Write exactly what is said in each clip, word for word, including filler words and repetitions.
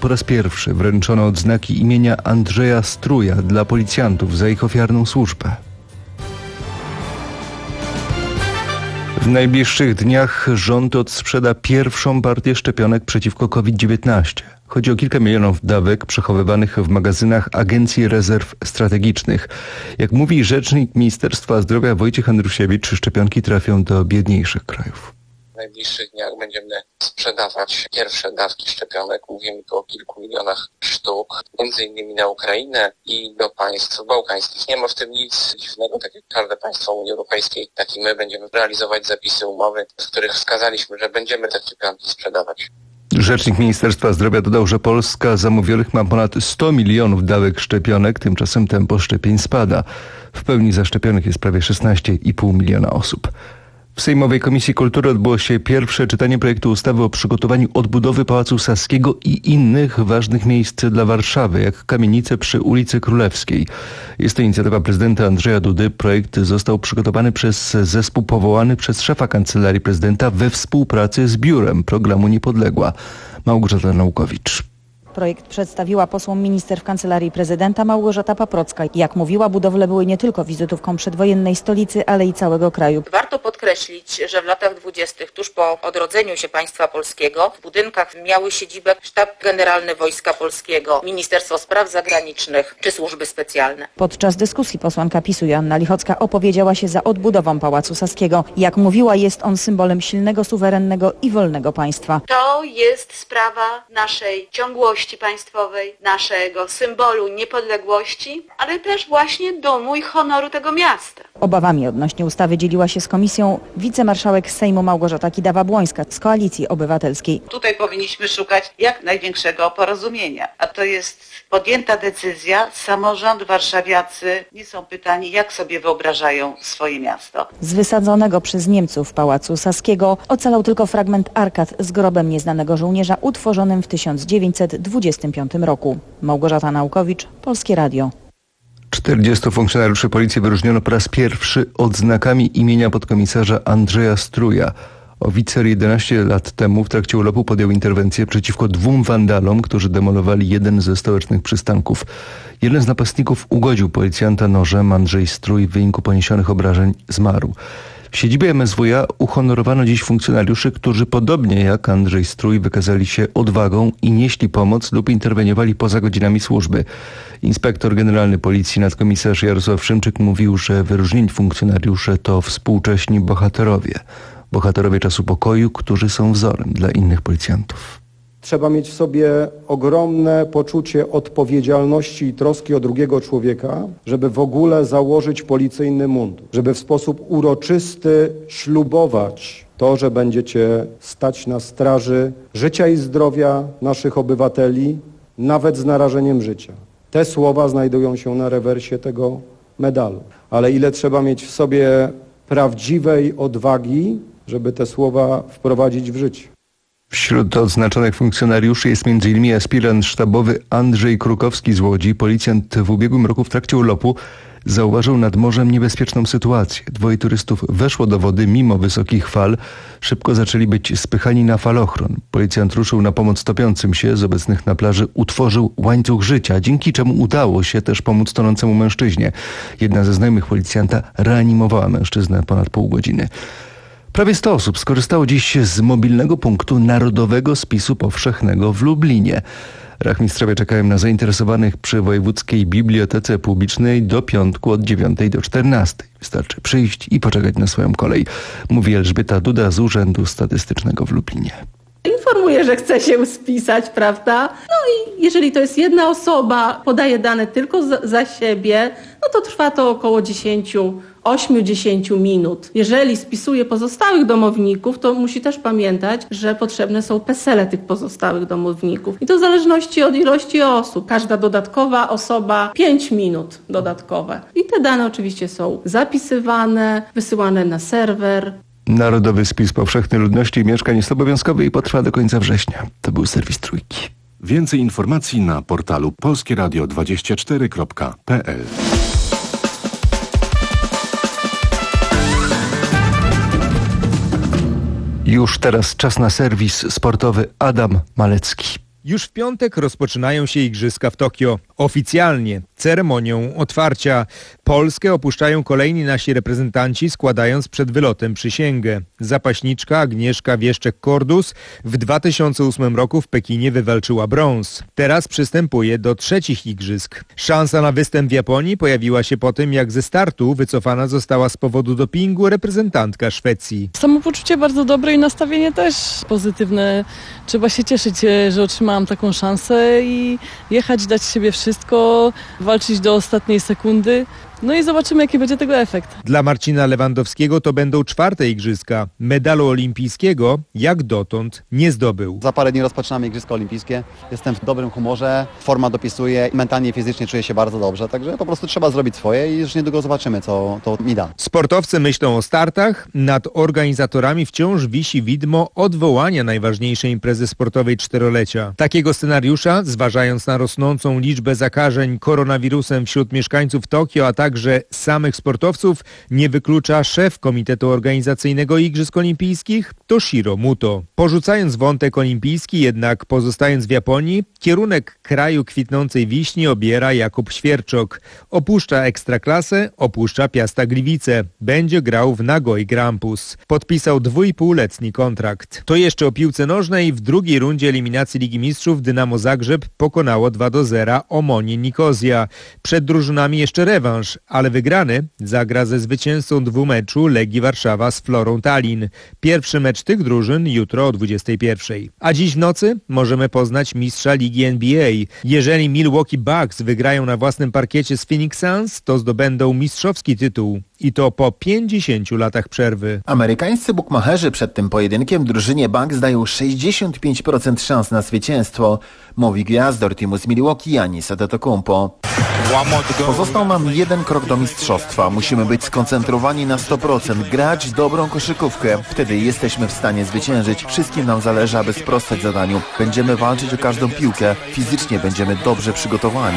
Po raz pierwszy wręczono odznaki imienia Andrzeja Struja dla policjantów za ich ofiarną służbę. W najbliższych dniach rząd odsprzeda pierwszą partię szczepionek przeciwko kowid dziewiętnaście. Chodzi o kilka milionów dawek przechowywanych w magazynach Agencji Rezerw Strategicznych. Jak mówi rzecznik Ministerstwa Zdrowia Wojciech Andrusiewicz, szczepionki trafią do biedniejszych krajów. W najbliższych dniach będziemy sprzedawać pierwsze dawki szczepionek. Mówimy tu o kilku milionach sztuk, między innymi na Ukrainę i do państw bałkańskich. Nie ma w tym nic dziwnego, tak jak każde państwo Unii Europejskiej, tak i my będziemy realizować zapisy umowy, w których wskazaliśmy, że będziemy te szczepionki sprzedawać. Rzecznik Ministerstwa Zdrowia dodał, że Polska zamówionych ma ponad sto milionów dawek szczepionek, tymczasem tempo szczepień spada. W pełni zaszczepionych jest prawie szesnaście i pół miliona osób. W Sejmowej Komisji Kultury odbyło się pierwsze czytanie projektu ustawy o przygotowaniu odbudowy Pałacu Saskiego i innych ważnych miejsc dla Warszawy, jak kamienice przy ulicy Królewskiej. Jest to inicjatywa prezydenta Andrzeja Dudy. Projekt został przygotowany przez zespół powołany przez szefa Kancelarii Prezydenta we współpracy z Biurem Programu Niepodległa. Małgorzata Naukowicz. Projekt przedstawiła posłom minister w Kancelarii Prezydenta Małgorzata Paprocka. Jak mówiła, budowle były nie tylko wizytówką przedwojennej stolicy, ale i całego kraju. Warto podkreślić, że w latach dwudziestych, tuż po odrodzeniu się państwa polskiego, w budynkach miały siedzibę Sztab Generalny Wojska Polskiego, Ministerstwo Spraw Zagranicznych czy służby specjalne. Podczas dyskusji posłanka PiSu Joanna Lichocka opowiedziała się za odbudową Pałacu Saskiego. Jak mówiła, jest on symbolem silnego, suwerennego i wolnego państwa. To jest sprawa naszej ciągłości państwowej, naszego symbolu niepodległości, ale też właśnie dumu i honoru tego miasta. Obawami odnośnie ustawy dzieliła się z komisją wicemarszałek Sejmu Małgorzata Kidawa-Błońska z Koalicji Obywatelskiej. Tutaj powinniśmy szukać jak największego porozumienia, a to jest podjęta decyzja. Samorząd, warszawiacy nie są pytani, jak sobie wyobrażają swoje miasto. Z wysadzonego przez Niemców Pałacu Saskiego ocalał tylko fragment arkad z grobem nieznanego żołnierza utworzonym w tysiąc dziewięćset dwudziestym piątym roku. Małgorzata Naukowicz, Polskie Radio. czterdziestu funkcjonariuszy policji wyróżniono po raz pierwszy odznakami imienia podkomisarza Andrzeja Struja. Oficer jedenaście lat temu w trakcie urlopu podjął interwencję przeciwko dwóm wandalom, którzy demolowali jeden ze stołecznych przystanków. Jeden z napastników ugodził policjanta nożem. Andrzej Strój w wyniku poniesionych obrażeń zmarł. W siedzibie M S W a uhonorowano dziś funkcjonariuszy, którzy podobnie jak Andrzej Strój wykazali się odwagą i nieśli pomoc lub interweniowali poza godzinami służby. Inspektor generalny policji nadkomisarz Jarosław Szymczyk mówił, że wyróżnieni funkcjonariusze to współcześni bohaterowie. Bohaterowie czasu pokoju, którzy są wzorem dla innych policjantów. Trzeba mieć w sobie ogromne poczucie odpowiedzialności i troski o drugiego człowieka, żeby w ogóle założyć policyjny mundur, żeby w sposób uroczysty ślubować to, że będziecie stać na straży życia i zdrowia naszych obywateli, nawet z narażeniem życia. Te słowa znajdują się na rewersie tego medalu. Ale ile trzeba mieć w sobie prawdziwej odwagi, żeby te słowa wprowadzić w życie. Wśród odznaczonych funkcjonariuszy jest między innymi aspirant sztabowy Andrzej Krukowski z Łodzi. Policjant w ubiegłym roku w trakcie urlopu zauważył nad morzem niebezpieczną sytuację. Dwoje turystów weszło do wody mimo wysokich fal. Szybko zaczęli być spychani na falochron. Policjant ruszył na pomoc topiącym się. Z obecnych na plaży utworzył łańcuch życia, dzięki czemu udało się też pomóc tonącemu mężczyźnie. Jedna ze znajomych policjanta reanimowała mężczyznę ponad pół godziny. Prawie sto osób skorzystało dziś z mobilnego punktu Narodowego Spisu Powszechnego w Lublinie. Rachmistrzowie czekają na zainteresowanych przy Wojewódzkiej Bibliotece Publicznej do piątku od dziewiątej do czternastej. Wystarczy przyjść i poczekać na swoją kolej, mówi Elżbieta Duda z Urzędu Statystycznego w Lublinie. Informuje, że chce się spisać, prawda? No i jeżeli to jest jedna osoba, podaje dane tylko za, za siebie, no to trwa to około dziesięć, osiem do dziesięciu minut. Jeżeli spisuje pozostałych domowników, to musi też pamiętać, że potrzebne są PESEL-e tych pozostałych domowników. I to w zależności od ilości osób. Każda dodatkowa osoba pięć minut dodatkowe. I te dane oczywiście są zapisywane, wysyłane na serwer. Narodowy Spis Powszechny Ludności i Mieszkań jest obowiązkowy i potrwa do końca września. To był serwis Trójki. Więcej informacji na portalu polskie radio dwadzieścia cztery kropka p l. Już teraz czas na serwis sportowy. Adam Malecki. Już w piątek rozpoczynają się Igrzyska w Tokio. Oficjalnie, ceremonią otwarcia. Polskę opuszczają kolejni nasi reprezentanci, składając przed wylotem przysięgę. Zapaśniczka Agnieszka Wieszczek-Kordus w dwa tysiące ósmym roku w Pekinie wywalczyła brąz. Teraz przystępuje do trzecich Igrzysk. Szansa na występ w Japonii pojawiła się po tym, jak ze startu wycofana została z powodu dopingu reprezentantka Szwecji. Samopoczucie bardzo dobre i nastawienie też pozytywne. Trzeba się cieszyć, że otrzymałam taką szansę i jechać, dać siebie wszystko, walczyć do ostatniej sekundy. No i zobaczymy, jaki będzie tego efekt. Dla Marcina Lewandowskiego to będą czwarte Igrzyska. Medalu olimpijskiego jak dotąd nie zdobył. Za parę dni rozpoczynamy Igrzyska Olimpijskie. Jestem w dobrym humorze, forma dopisuje, mentalnie i fizycznie czuję się bardzo dobrze. Także po prostu trzeba zrobić swoje i już niedługo zobaczymy, co to mi da. Sportowcy myślą o startach. Nad organizatorami wciąż wisi widmo odwołania najważniejszej imprezy sportowej czterolecia. Takiego scenariusza, zważając na rosnącą liczbę zakażeń koronawirusem wśród mieszkańców Tokio, a także Także samych sportowców nie wyklucza szef Komitetu Organizacyjnego Igrzysk Olimpijskich Toshiro Muto. Porzucając wątek olimpijski, jednak pozostając w Japonii, kierunek kraju kwitnącej wiśni obiera Jakub Świerczok. Opuszcza Ekstraklasę, opuszcza Piasta Gliwice. Będzie grał w Nagoi Grampus. Podpisał dwuipółletni kontrakt. To jeszcze o piłce nożnej. W drugiej rundzie eliminacji Ligi Mistrzów Dynamo Zagrzeb pokonało dwa do zera Omonię Nikozja. Przed drużynami jeszcze rewanż, ale wygrany zagra ze zwycięzcą dwumeczu Legii Warszawa z Florą Tallin. Pierwszy mecz tych drużyn jutro o dwudziestej pierwszej. A dziś w nocy możemy poznać mistrza ligi N B A. Jeżeli Milwaukee Bucks wygrają na własnym parkiecie z Phoenix Suns, to zdobędą mistrzowski tytuł. I to po pięćdziesięciu latach przerwy. Amerykańscy bukmacherzy przed tym pojedynkiem drużynie Bucks dają sześćdziesiąt pięć procent szans na zwycięstwo, mówi gwiazdor teamu z Milwaukee Giannis Antetokounmpo. Pozostał nam jeden krok do mistrzostwa. Musimy być skoncentrowani na sto procent, grać dobrą koszykówkę. Wtedy jesteśmy w stanie zwyciężyć. Wszystkim nam zależy, aby sprostać zadaniu. Będziemy walczyć o każdą piłkę. Fizycznie będziemy dobrze przygotowani.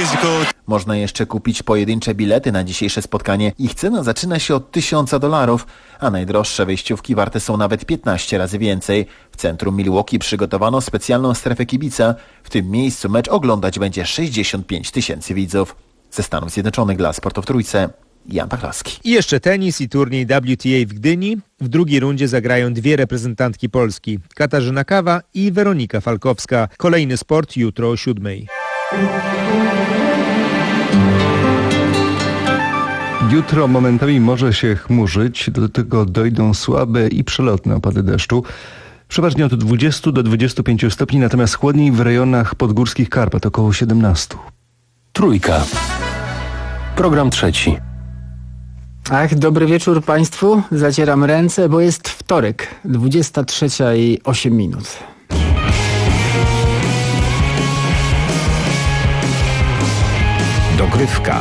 Można jeszcze kupić pojedyncze bilety na dzisiejsze spotkanie. Ich cena zaczyna się od tysiąca dolarów, a najdroższe wejściówki warte są nawet piętnaście razy więcej. W centrum Milwaukee przygotowano specjalną strefę kibica. W tym miejscu mecz oglądać będzie sześćdziesiąt pięć tysięcy widzów. Ze Stanów Zjednoczonych dla Sportu w Trójce, Jan Pachlowski. I jeszcze tenis i turniej W T A w Gdyni. W drugiej rundzie zagrają dwie reprezentantki Polski. Katarzyna Kawa i Weronika Falkowska. Kolejny sport jutro o siódmej. Jutro momentami może się chmurzyć, do tego dojdą słabe i przelotne opady deszczu. Przeważnie od dwudziestu do dwudziestu pięciu stopni, natomiast chłodniej w rejonach podgórskich Karpat, około siedemnastu. Trójka. Program trzeci. Ach, dobry wieczór Państwu. Zacieram ręce, bo jest wtorek, dwudziesta trzecia i osiem minut. Dogrywka.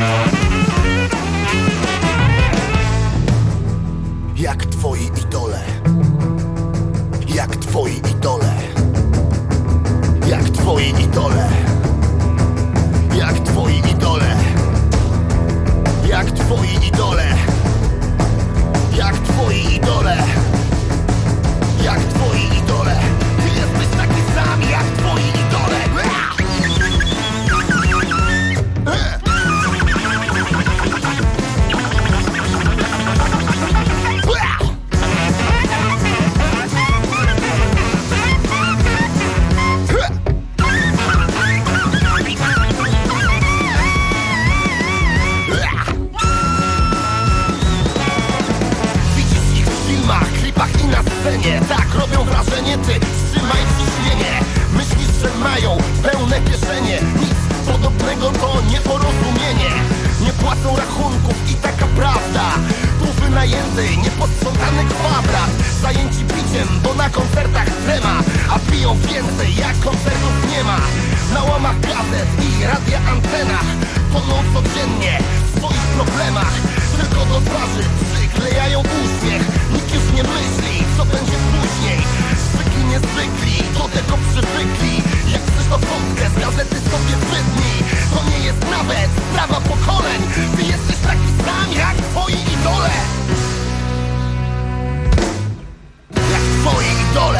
Jak twoi idole. jak twoi idole. Jak twoi idole. Jak twoi idole. Jak twoi idole. Jak twoi idole. Jak twoi idole. Ty jesteś taki sam jak twoi idole. Tak robią wrażenie, ty trzymaj ciśnienie. Myślisz, że mają pełne kieszenie. Nic podobnego to nieporozumienie. Nie płacą rachunków i taka prawda. Tu wynajęty, nieposprzątany kwadrat. Zajęci piciem, bo na koncertach trema. A piją więcej, jak koncertów nie ma. Na łamach gazet i radia antenach toną codziennie w swoich problemach. Tylko do twarzy przyklejają uśmiech. Nikt już nie myśli, co będzie później. Zwykli niezwykli, do tego przywykli. Jak chcesz to fotkę z gazety sobie wydnij. To nie jest nawet sprawa pokoleń. Ty jesteś taki sam jak twoi idole. Jak twoi idole.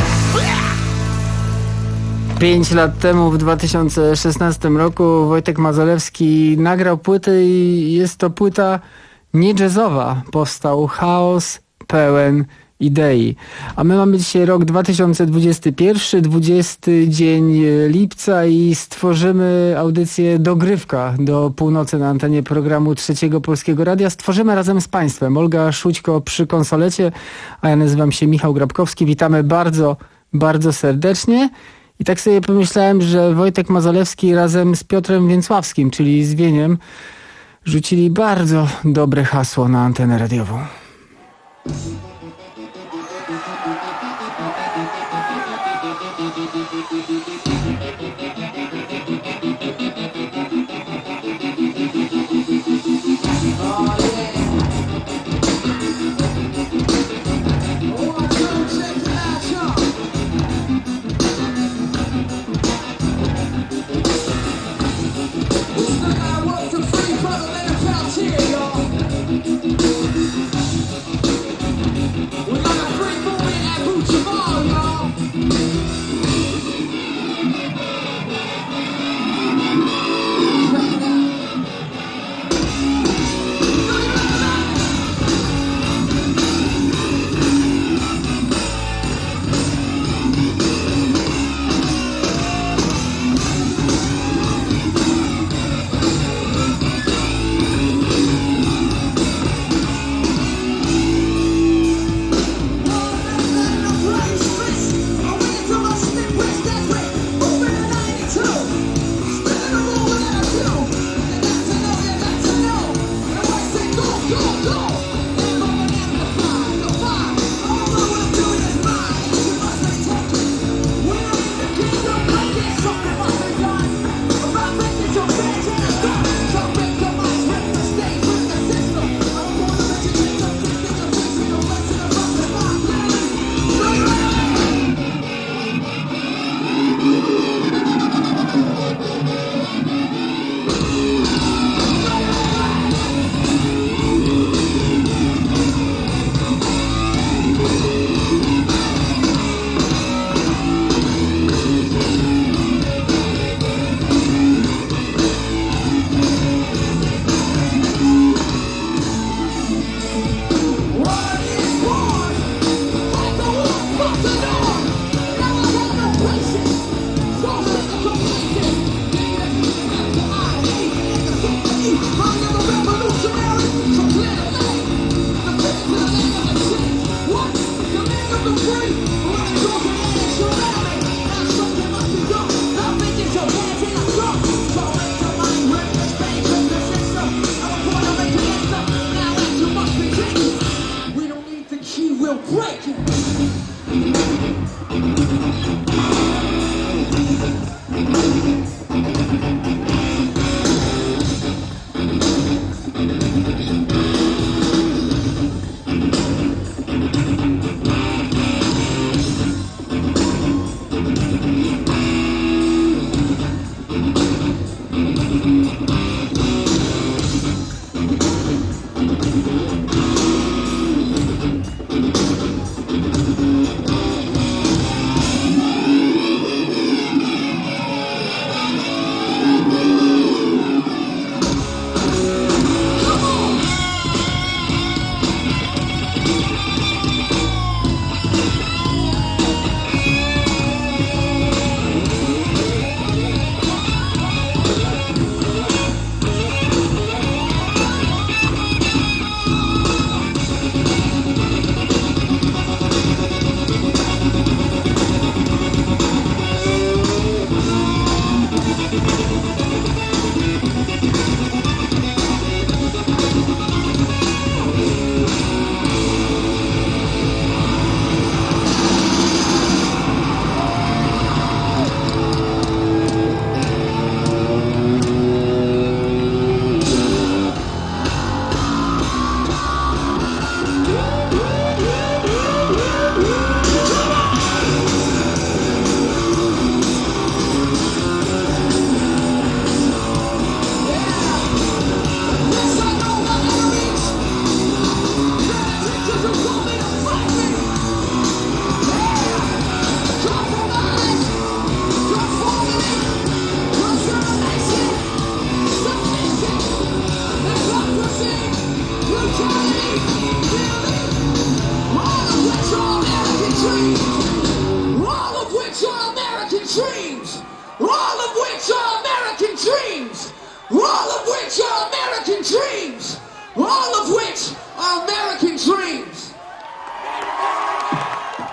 Pięć lat temu, w dwa tysiące szesnastym roku, Wojtek Mazolewski nagrał płytę i jest to płyta nie jazzowa. Powstał chaos pełen idei. A my mamy dzisiaj rok dwa tysiące dwudziesty pierwszy, dwudziesty dzień lipca i stworzymy audycję Dogrywka do północy na antenie programu Trzeciego Polskiego Radia. Stworzymy razem z Państwem. Olga Szućko przy konsolecie, a ja nazywam się Michał Grabkowski. Witamy bardzo, bardzo serdecznie. I tak sobie pomyślałem, że Wojtek Mazolewski razem z Piotrem Więcławskim, czyli z Wieniem, rzucili bardzo dobre hasło na antenę radiową.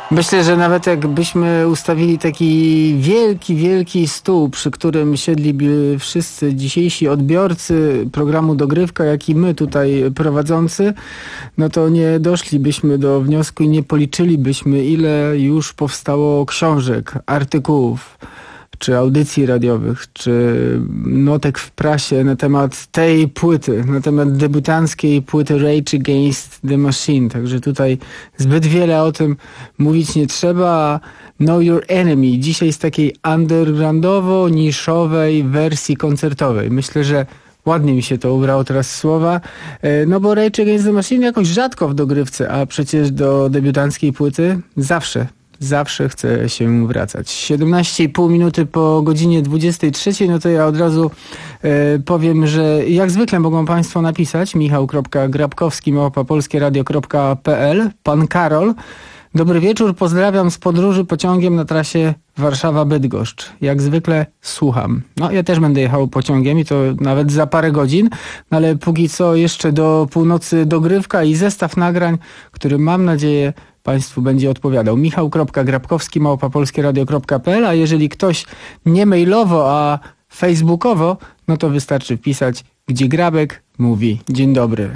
Myślę, że nawet jakbyśmy ustawili taki wielki, wielki stół, przy którym siedliby wszyscy dzisiejsi odbiorcy programu Dogrywka, jak i my tutaj prowadzący, no to nie doszlibyśmy do wniosku i nie policzylibyśmy, ile już powstało książek, artykułów, czy audycji radiowych, czy notek w prasie na temat tej płyty, na temat debiutanckiej płyty Rage Against the Machine. Także tutaj zbyt wiele o tym mówić nie trzeba. Know Your Enemy dzisiaj z takiej undergroundowo-niszowej wersji koncertowej. Myślę, że ładnie mi się to ubrało teraz słowa, no bo Rage Against the Machine jakoś rzadko w dogrywce, a przecież do debiutanckiej płyty zawsze. Zawsze chcę się wracać. siedemnaście i pół minuty po godzinie dwudziestej trzeciej, no to ja od razu e, powiem, że jak zwykle mogą Państwo napisać michał kropka grabkowski małpa polskieradio kropka p l. Pan Karol. Dobry wieczór, pozdrawiam z podróży pociągiem na trasie Warszawa-Bydgoszcz. Jak zwykle słucham. No ja też będę jechał pociągiem i to nawet za parę godzin, no, ale póki co jeszcze do północy dogrywka i zestaw nagrań, który mam nadzieję Państwu będzie odpowiadał. michał kropka grabkowski małpa polskieradio kropka p l, a jeżeli ktoś nie mailowo, a facebookowo, no to wystarczy wpisać, gdzie Grabek mówi dzień dobry.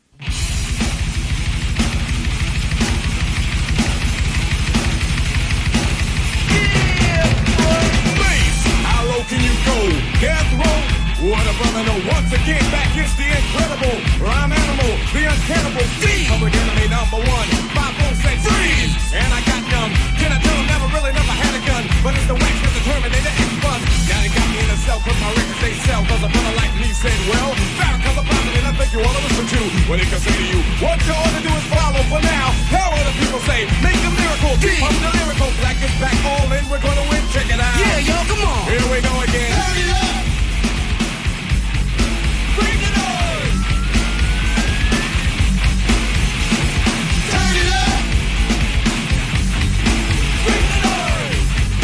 What a brother, no, once again, back is the incredible rhyme animal, the uncannibal Steve. Public enemy number one, five bones said freeze. And I got numb, can I tell him never really never had a gun, but it's the wax with the Terminator X-Bus. Now they got me in a cell, cause my records they sell, cause a brother like me said, well, Farrakhan's a prophet and I think you ought to listen to what he can say to you. What you ought to do is follow for now. How other people say, make a miracle, keep up the lyrical, black is back, all in, we're gonna win, check it out. Yeah, y'all, come on. Here we go again. Turn it up. Bring the noise! Turn it up! Bring the noise!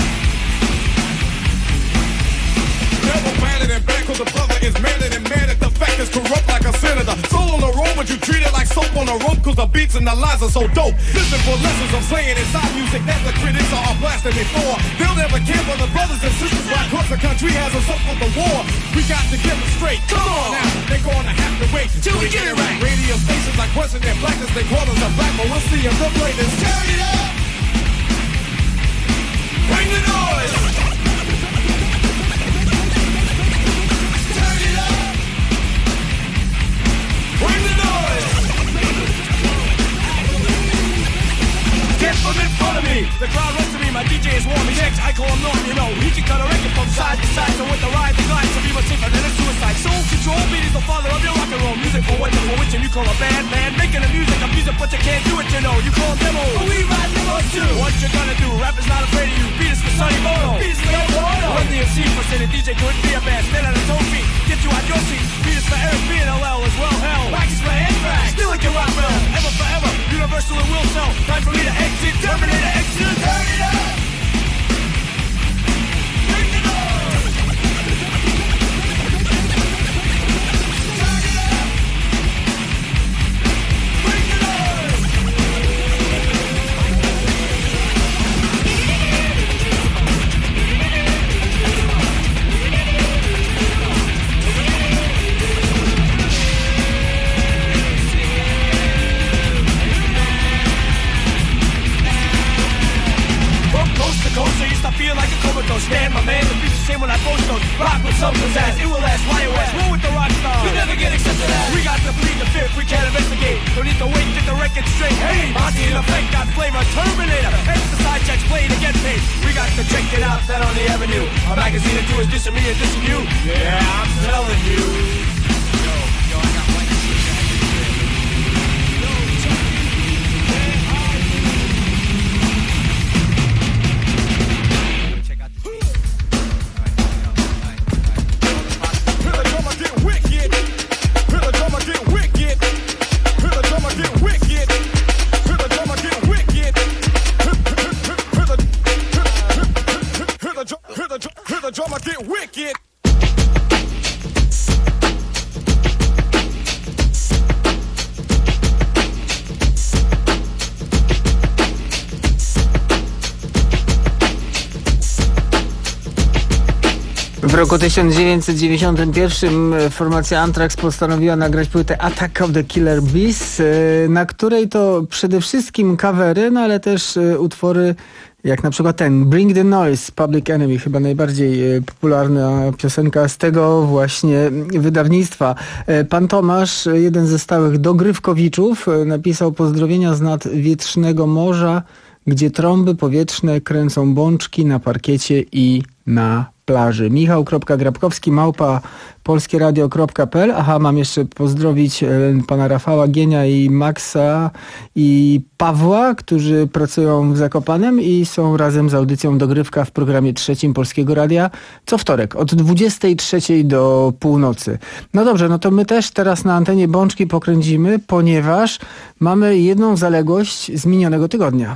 Never batted and back, cause the brother is mad and mad at the fact is corrupt like a senator. Soul on the road, but you treat it like soap on a rope, cause the beats and the lines are so dope. Listen for lessons I'm saying inside music that the critics are blasting before. They'll never care for the brothers and sisters, why cause the country has us up for the war. We got to get them straight. Come on now, they're gonna have to wait till we get it right. Radio stations like question their blackness, they call us a black, but we'll see if they'll play this. Turn it up! Bring the noise! Turn it up! Bring the noise! Get from in front of me, the crowd runs to me, my D J is warm, he's X, I call him Norm, you know, he can cut a record from side to side, so with the ride, the glide, so be much safer than a suicide. Soul control, beat is the father of your rock and roll music, for what, for which, and you call a bad man, making the music, I'm music, but you can't do it, you know, you call them demo, but we ride demos too. What you gonna do, rap is not afraid of you, beat is for Sonny Bono, beat is for Yo Bono, run the M C for saying the D J couldn't be a band, stand on his own feet, get you out your seat, beat is for Eric B and L L as well, hell, wax is for Anthrax, still like your rock bell, ever forever, universal and will sell, time for me to exit, Terminator exit, turn it up! Bring the noise! Turn it up! Bring the noise! Coast to coast, I used to feel like a comatose. Stand my man, the beats the same when I post those. Rock with some pizzazz, it will last, why it was. Roll with the rock stars, you never get accepted as. We got to plead the fifth, we can't investigate. Don't need to wait, get the record straight. Hey, Monty in effect, got flavor, Terminator. Exercise checks, play to get paid. We got to check it out, that on the avenue. A magazine or two is dissing me and dissing you. Yeah, I'm telling you. Yo, yo, I got one. Drummer get wicked. W roku tysiąc dziewięćset dziewięćdziesiątym pierwszym formacja Anthrax postanowiła nagrać płytę Attack of the Killer Bees, na której to przede wszystkim covery, no ale też utwory jak na przykład ten Bring the Noise, Public Enemy, chyba najbardziej popularna piosenka z tego właśnie wydawnictwa. Pan Tomasz, jeden ze stałych dogrywkowiczów, napisał pozdrowienia z nad wietrznego morza, gdzie trąby powietrzne kręcą bączki na parkiecie i na plaży. Michał.grabkowski małpa polskieradio kropka p l. Aha, mam jeszcze pozdrowić pana Rafała Gienia i Maxa i Pawła, którzy pracują w Zakopanem i są razem z audycją Dogrywka w programie trzecim Polskiego Radia co wtorek od dwudziestej trzeciej do północy. No dobrze, no to my też teraz na antenie bączki pokręcimy, ponieważ mamy jedną zaległość z minionego tygodnia.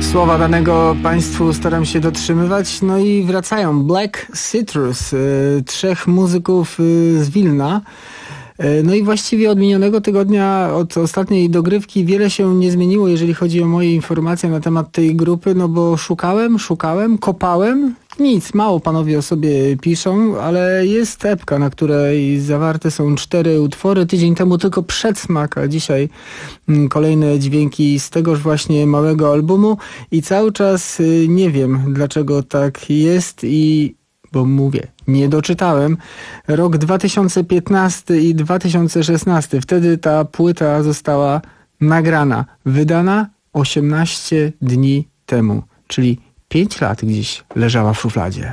słowa danego Państwu staram się dotrzymywać. No i wracają Black Citrus, y, trzech muzyków y, z Wilna. No i właściwie od minionego tygodnia, od ostatniej dogrywki wiele się nie zmieniło, jeżeli chodzi o moje informacje na temat tej grupy, no bo szukałem, szukałem, kopałem, nic, mało panowie o sobie piszą, ale jest epka, na której zawarte są cztery utwory. Tydzień temu tylko przedsmak, a dzisiaj kolejne dźwięki z tegoż właśnie małego albumu i cały czas nie wiem, dlaczego tak jest i bo mówię, nie doczytałem. Rok dwa tysiące piętnasty i dwa tysiące szesnasty. Wtedy ta płyta została nagrana, wydana osiemnaście dni temu, czyli pięć lat gdzieś leżała w szufladzie.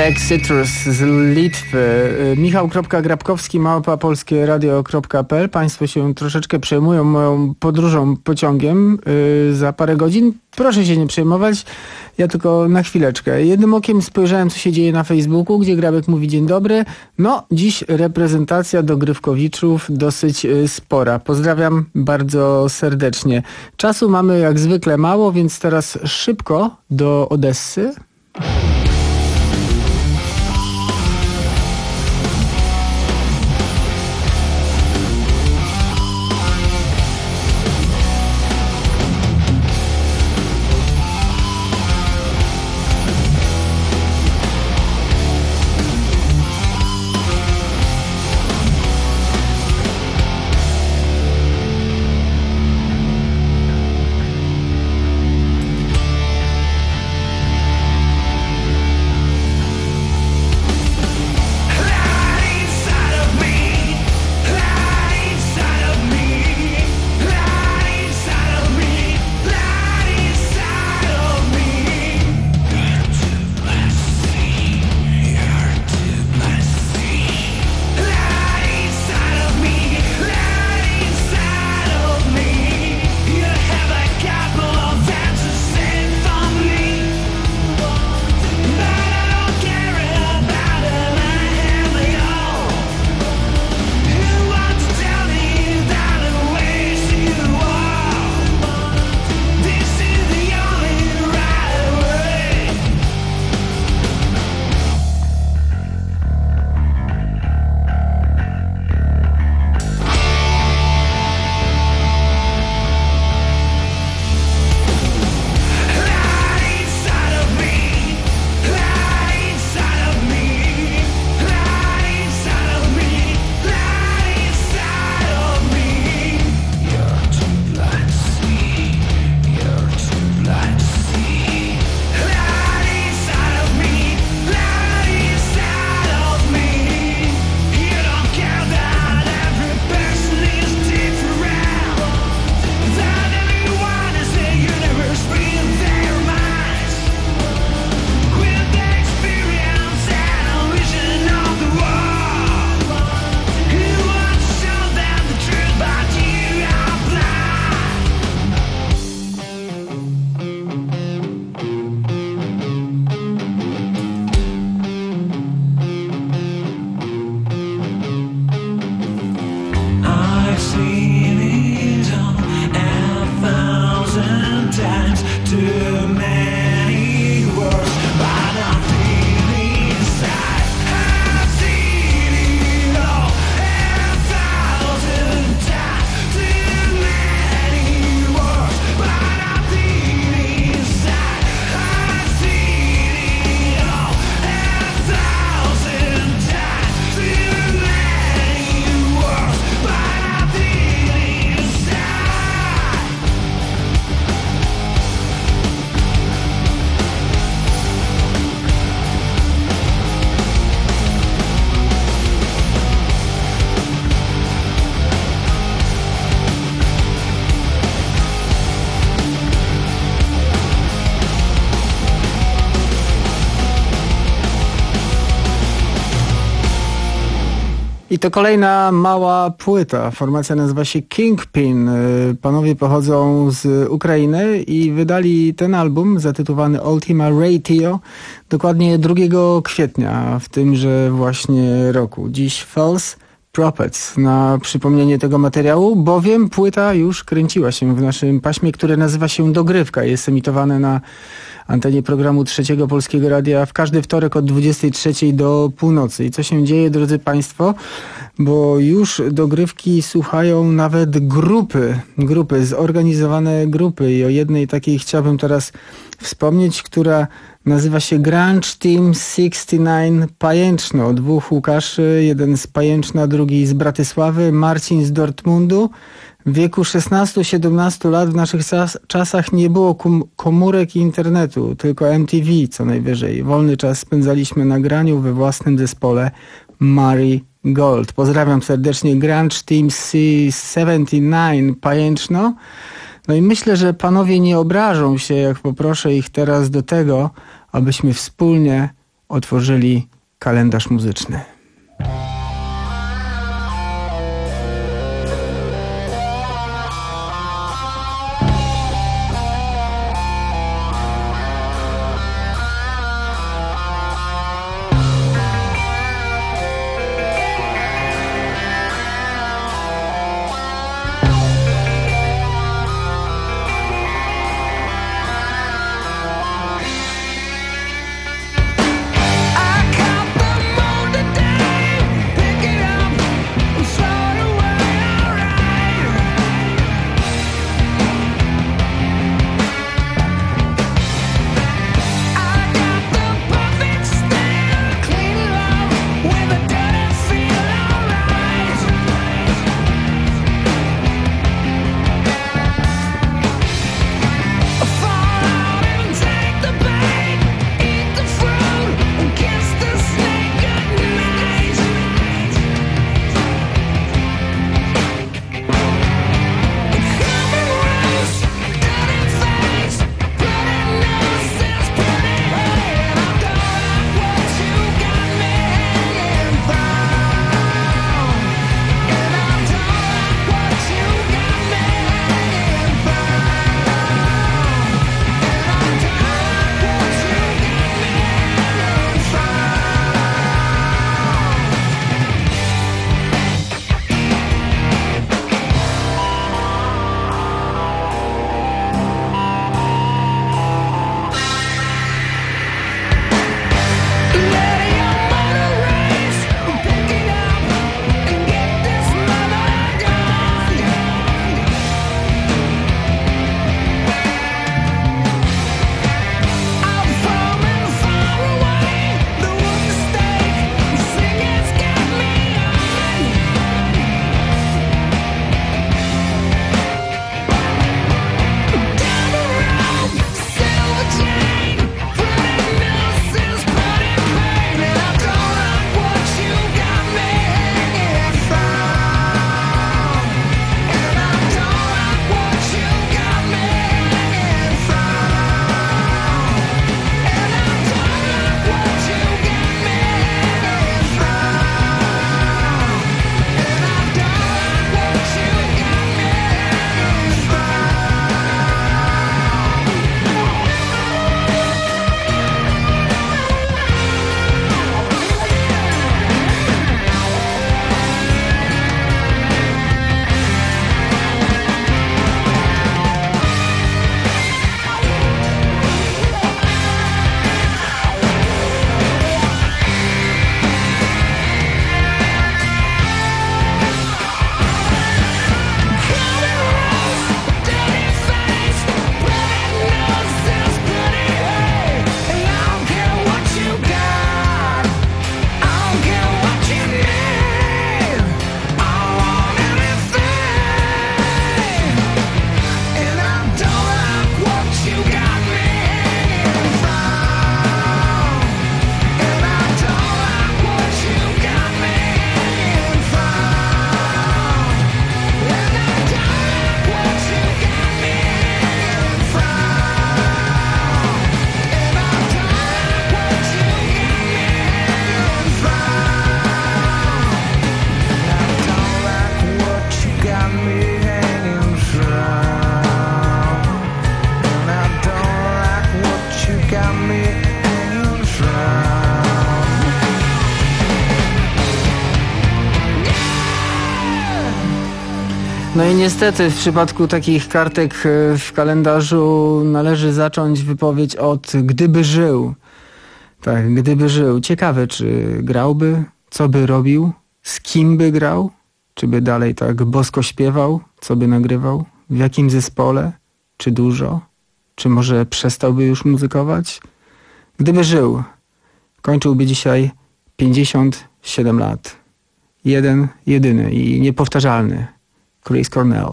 Black Citrus z Litwy. Michał Grabkowski, małpa polskie radio kropka p l. Państwo się troszeczkę przejmują moją podróżą pociągiem yy, za parę godzin. Proszę się nie przejmować, ja tylko na chwileczkę. Jednym okiem spojrzałem, co się dzieje na Facebooku, gdzie Grabek mówi dzień dobry. No, dziś reprezentacja dogrywkowiczów dosyć yy, spora. Pozdrawiam bardzo serdecznie. Czasu mamy jak zwykle mało, więc teraz szybko do Odessy. I to kolejna mała płyta. Formacja nazywa się Kingpin. Panowie pochodzą z Ukrainy i wydali ten album zatytułowany Ultima Ratio dokładnie drugiego kwietnia w tymże właśnie roku. Dziś False Prophets na przypomnienie tego materiału, bowiem płyta już kręciła się w naszym paśmie, które nazywa się Dogrywka. Jest emitowane na antenie programu Trzeciego Polskiego Radia w każdy wtorek od dwudziestej trzeciej do północy. I co się dzieje, drodzy Państwo? Bo już Dogrywki słuchają nawet grupy, grupy, zorganizowane grupy. I o jednej takiej chciałbym teraz wspomnieć, która nazywa się Grunge Team sześćdziesiąt dziewięć Pajęczno. Dwóch Łukaszy, jeden z Pajęczna, drugi z Bratysławy, Marcin z Dortmundu. W wieku szesnastu siedemnastu lat w naszych czasach nie było komórek i internetu, tylko M T V co najwyżej. Wolny czas spędzaliśmy na graniu we własnym zespole Mary Gold. Pozdrawiam serdecznie Grunge Team siedemdziesiąt dziewięć Pajęczno. No i myślę, że panowie nie obrażą się, jak poproszę ich teraz do tego, abyśmy wspólnie otworzyli kalendarz muzyczny. No i niestety w przypadku takich kartek w kalendarzu należy zacząć wypowiedź od gdyby żył. Tak, gdyby żył. Ciekawe, czy grałby, co by robił, z kim by grał, czy by dalej tak bosko śpiewał, co by nagrywał, w jakim zespole, czy dużo, czy może przestałby już muzykować. Gdyby żył, kończyłby dzisiaj pięćdziesiąt siedem lat. Jeden, jedyny i niepowtarzalny Chris Cornell.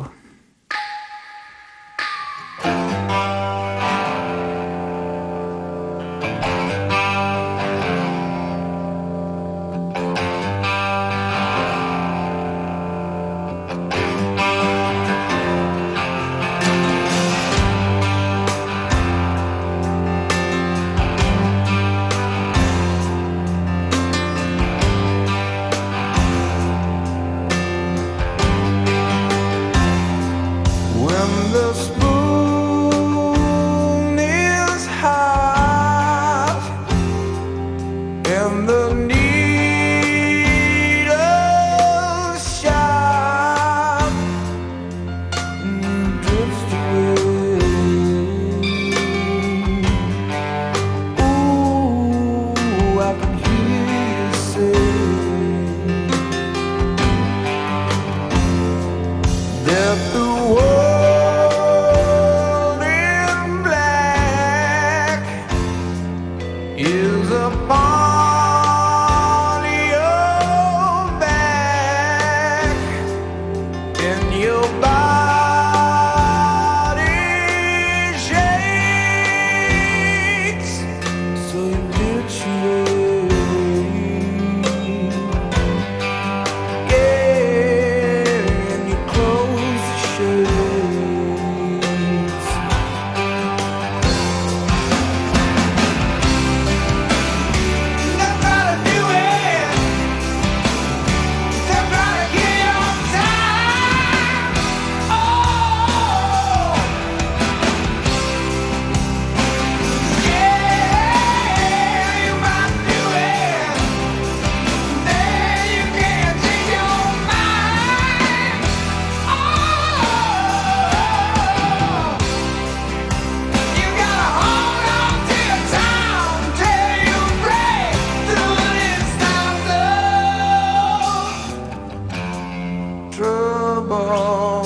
trouble.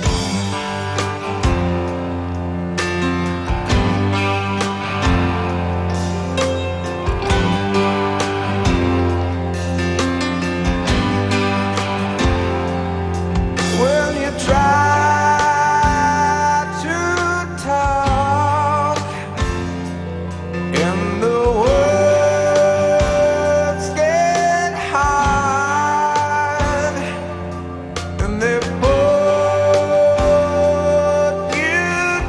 When you try to talk and the words get hard and they put you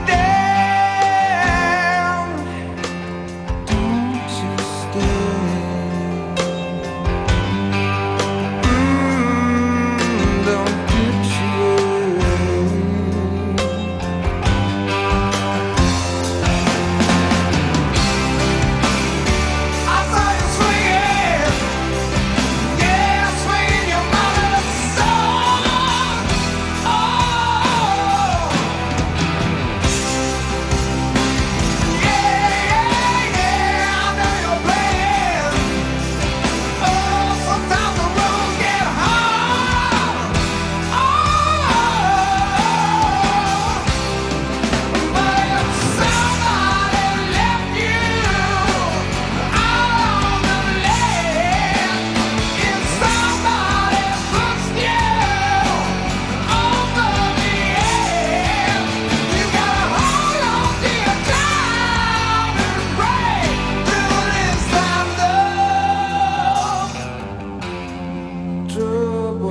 down, don't you stay. Mm, don't put you I saw you swinging, yeah, swinging your mother's song. Oh, yeah, yeah, yeah, I know you're playing. Oh, sometimes the roads get hard. Oh, but if somebody left you out on the land, if somebody puts you over the edge, you gotta hold on to your time and pray till this time of trouble.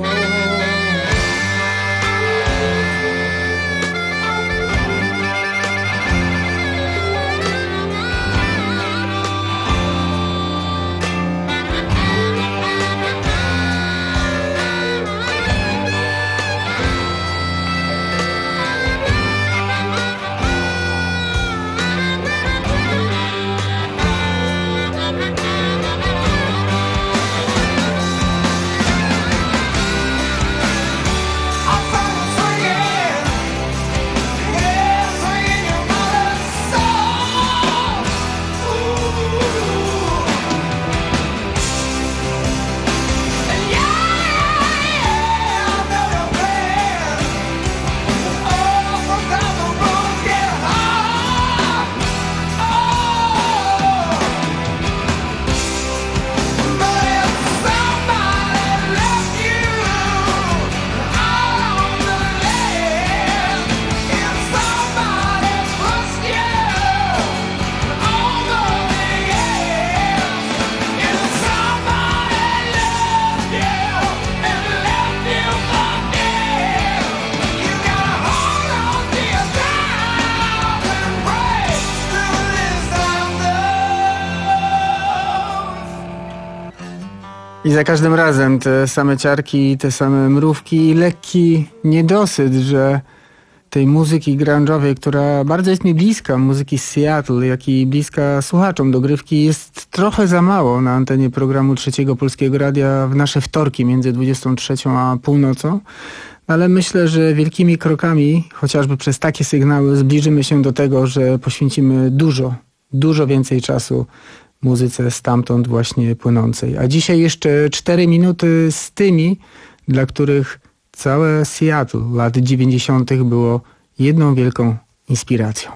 I saw you swinging, yeah, swinging your mother's song. Ooh, and yeah, yeah, I know you're playing. Oh, sometimes the roads get hard. Oh, but if somebody left you out on the land, if somebody puts you over the edge, if somebody left you and left you for dead, you gotta hold on to your time and pray till this time I za każdym razem te same ciarki, te same mrówki i lekki niedosyt, że tej muzyki grunge'owej, która bardzo jest mi bliska, muzyki z Seattle, jak i bliska słuchaczom dogrywki, jest trochę za mało na antenie programu Trzeciego Polskiego Radia w nasze wtorki między dwudziestą trzecią a północą. Ale myślę, że wielkimi krokami, chociażby przez takie sygnały, zbliżymy się do tego, że poświęcimy dużo, dużo więcej czasu muzyce stamtąd właśnie płynącej. A dzisiaj jeszcze cztery minuty z tymi, dla których całe Seattle lat dziewięćdziesiątych było jedną wielką inspiracją.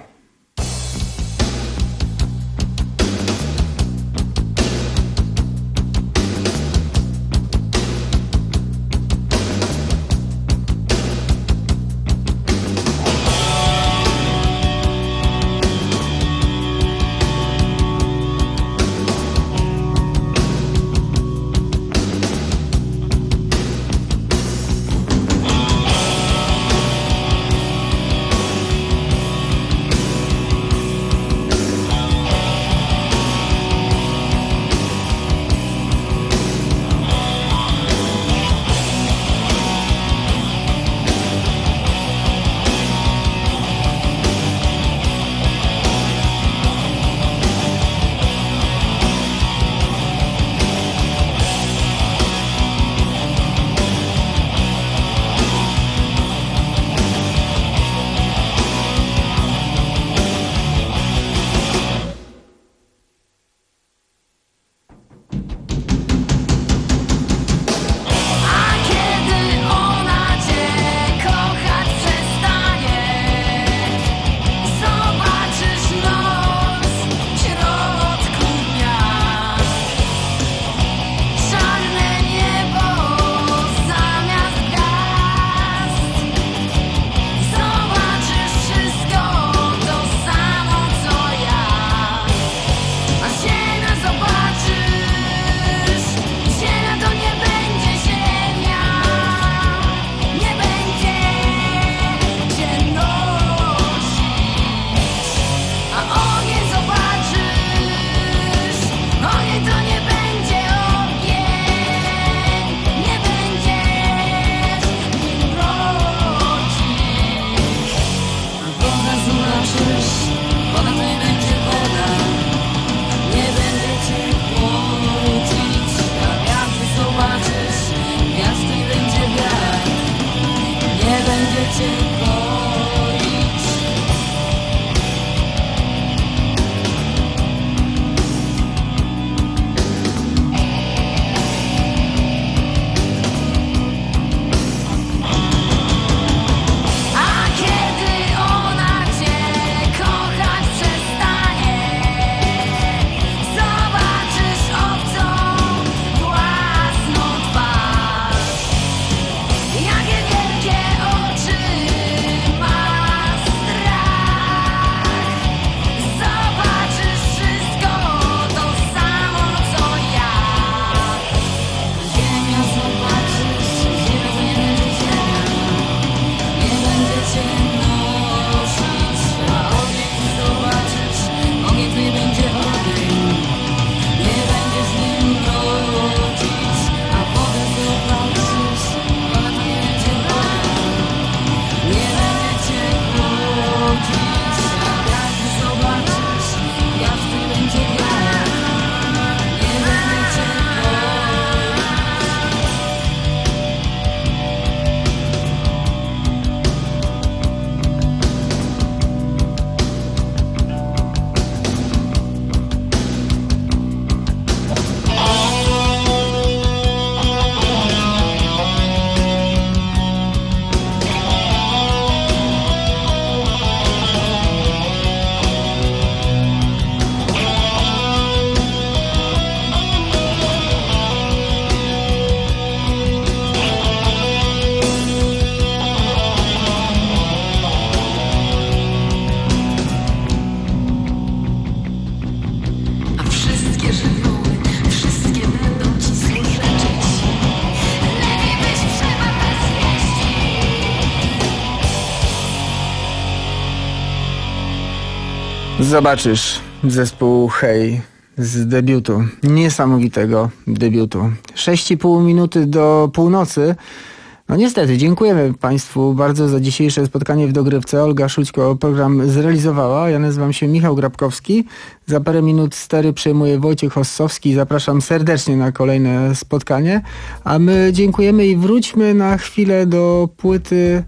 Zobaczysz, zespół Hej z debiutu, niesamowitego debiutu. sześć i pół minuty do północy. No niestety, dziękujemy Państwu bardzo za dzisiejsze spotkanie w Dogrywce. Olga Szućko program zrealizowała. Ja nazywam się Michał Grabkowski. Za parę minut stery przejmuje Wojciech Ossowski. Zapraszam serdecznie na kolejne spotkanie. A my dziękujemy i wróćmy na chwilę do płyty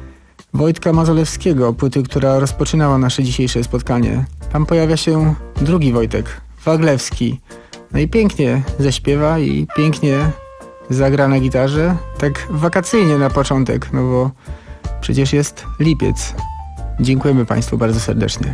Wojtka Mazolewskiego, płyty, która rozpoczynała nasze dzisiejsze spotkanie. Tam pojawia się drugi Wojtek, Waglewski. No i pięknie zaśpiewa i pięknie zagra na gitarze. Tak wakacyjnie na początek, no bo przecież jest lipiec. Dziękujemy Państwu bardzo serdecznie.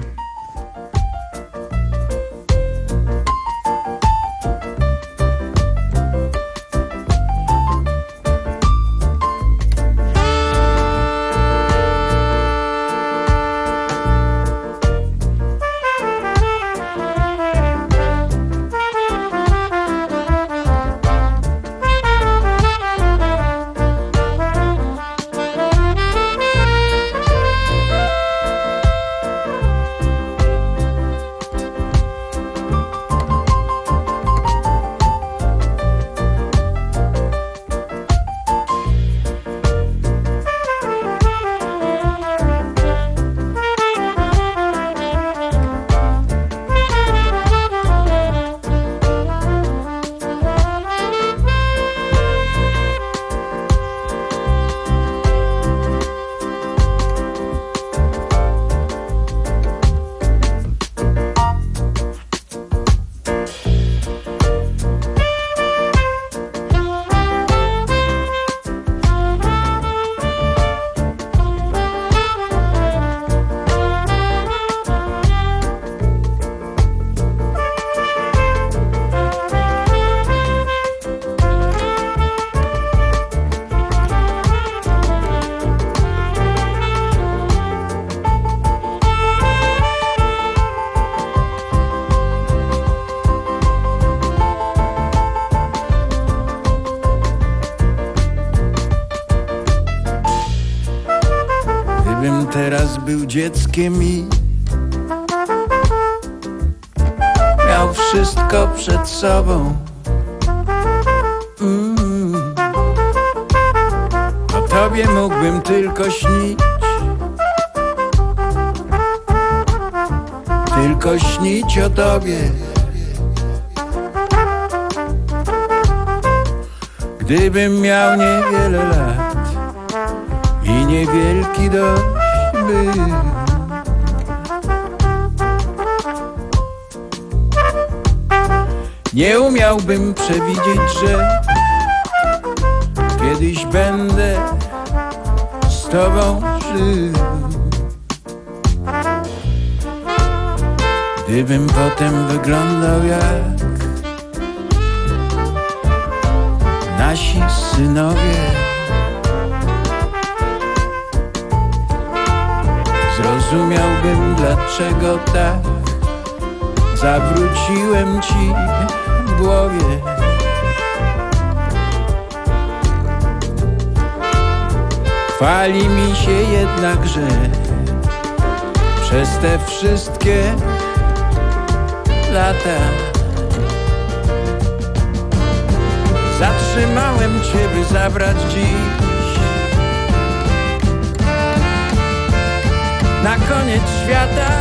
Teraz był dzieckiem i miał wszystko przed sobą. Mm. O tobie mógłbym tylko śnić, tylko śnić o tobie. Gdybym miał niewiele lat i nie niewielki dość był. Nie umiałbym przewidzieć, że kiedyś będę z tobą żył. Gdybym potem wyglądał jak nasi synowie, zrozumiałbym, dlaczego tak zawróciłem ci w głowie. Chwali mi się jednak, że przez te wszystkie lata zatrzymałem cię, by zabrać dziś na koniec świata.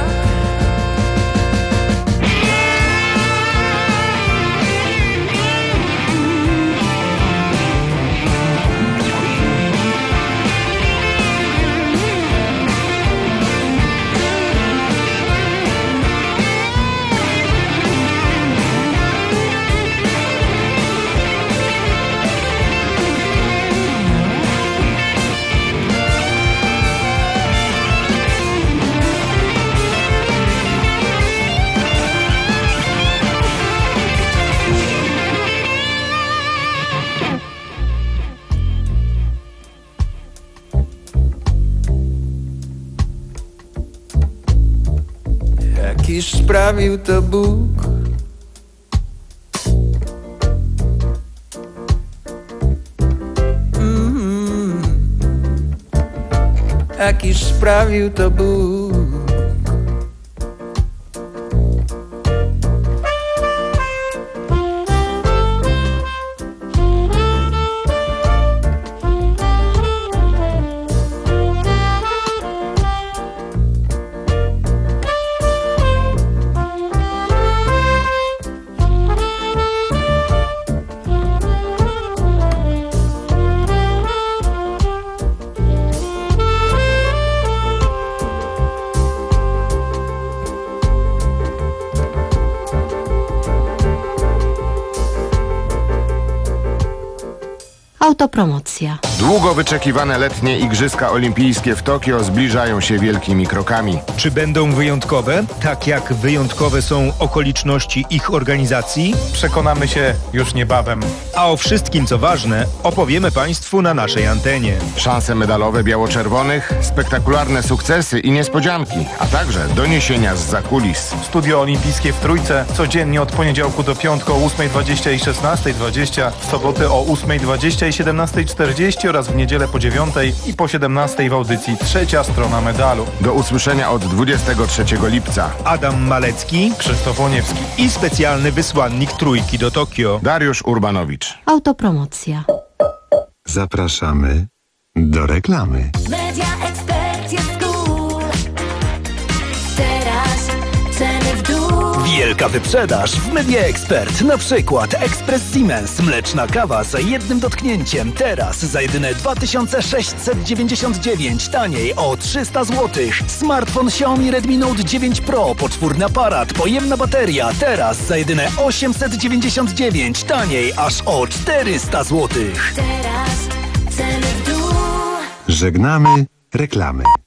Jakiż sprawił to Bóg, mm, jakiż sprawił to Bóg. Autopromocja. Długo wyczekiwane letnie Igrzyska Olimpijskie w Tokio zbliżają się wielkimi krokami. Czy będą wyjątkowe, tak jak wyjątkowe są okoliczności ich organizacji? Przekonamy się już niebawem. A o wszystkim, co ważne, opowiemy Państwu na naszej antenie. Szanse medalowe biało-czerwonych, spektakularne sukcesy i niespodzianki, a także doniesienia z zakulis. Studio Olimpijskie w Trójce codziennie od poniedziałku do piątku o ósmej dwadzieścia i szesnastej dwadzieścia, w soboty o ósmej dwadzieścia i siedemnastej czterdzieści oraz w niedzielę po dziewiątej i po siedemnastej w audycji Trzecia Strona Medalu. Do usłyszenia od dwudziestego trzeciego lipca. Adam Malecki, Krzysztof Łoniewski i specjalny wysłannik Trójki do Tokio, Dariusz Urbanowicz. Autopromocja. Zapraszamy do reklamy. Media Expert jest cool. Teraz ceny w dół. Wielka wyprzedaż w Media Expert. Na przykład Ekspres Siemens, mleczna kawa za jednym dotknięciem. Teraz za jedyne dwa tysiące sześćset dziewięćdziesiąt dziewięć, taniej o trzysta złotych. Smartfon Xiaomi Redmi Note dziewięć Pro, poczwórny aparat, pojemna bateria. Teraz za jedyne osiemset dziewięćdziesiąt dziewięć, taniej aż o czterysta złotych. Teraz ceny w dół. Żegnamy reklamy.